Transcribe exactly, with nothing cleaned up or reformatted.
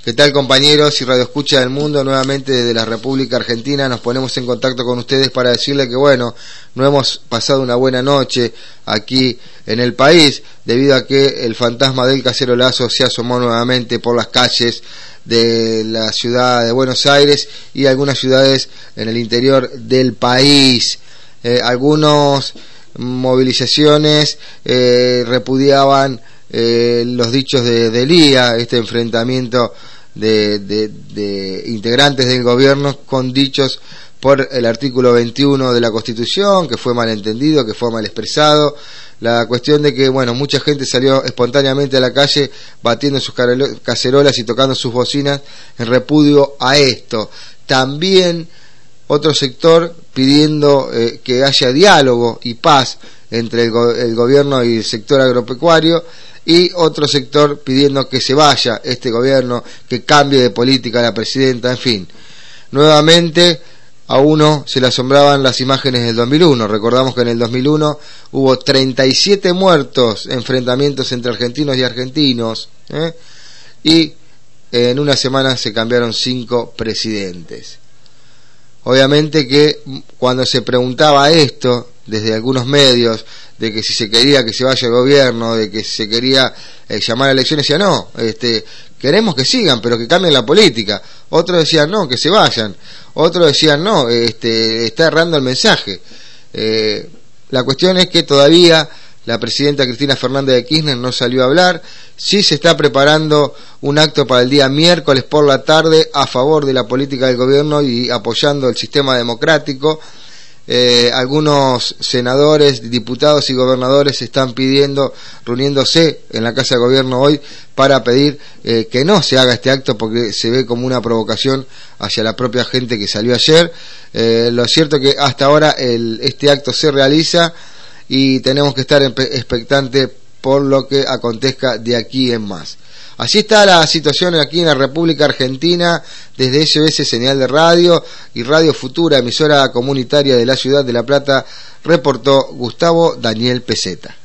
¿Qué tal, compañeros y radioescucha del mundo? Nuevamente desde la República Argentina nos ponemos en contacto con ustedes para decirles que, bueno, no hemos pasado una buena noche aquí en el país, debido a que el fantasma del cacerolazo se asomó nuevamente por las calles de la ciudad de Buenos Aires y algunas ciudades en el interior del país. Eh, algunos movilizaciones eh, repudiaban eh, los dichos de, de Lía, este enfrentamiento de, de, de integrantes del gobierno con dichos por el artículo veintiuno de la Constitución, que fue malentendido, que fue mal expresado. La cuestión de que, bueno, mucha gente salió espontáneamente a la calle batiendo sus cacerolas y tocando sus bocinas en repudio a esto. También otro sector pidiendo eh, que haya diálogo y paz entre el, go el gobierno y el sector agropecuario, y otro sector pidiendo que se vaya este gobierno, que cambie de política la presidenta, en fin. Nuevamente a uno se le asombraban las imágenes del dos mil uno. Recordamos que en el dos mil uno hubo treinta y siete muertos, enfrentamientos entre argentinos y argentinos, ¿eh? y en una semana se cambiaron cinco presidentes. Obviamente que cuando se preguntaba esto desde algunos medios, de que si se quería que se vaya el gobierno, de que se quería eh, llamar a elecciones, decía no, este, queremos que sigan, pero que cambien la política. Otros decían no, que se vayan. Otros decían no, este, está errando el mensaje. Eh, la cuestión es que todavía la presidenta Cristina Fernández de Kirchner no salió a hablar. Sí se está preparando un acto para el día miércoles por la tarde a favor de la política del gobierno y apoyando el sistema democrático. Eh, algunos senadores, diputados y gobernadores están pidiendo, reuniéndose en la Casa de Gobierno hoy para pedir eh, que no se haga este acto, porque se ve como una provocación hacia la propia gente que salió ayer. Eh, lo cierto es que hasta ahora el, este acto se realiza y tenemos que estar expectantes por lo que acontezca de aquí en más. Así está la situación aquí en la República Argentina. Desde S O S Señal de Radio y Radio Futura, emisora comunitaria de la ciudad de La Plata, reportó Gustavo Daniel Peseta.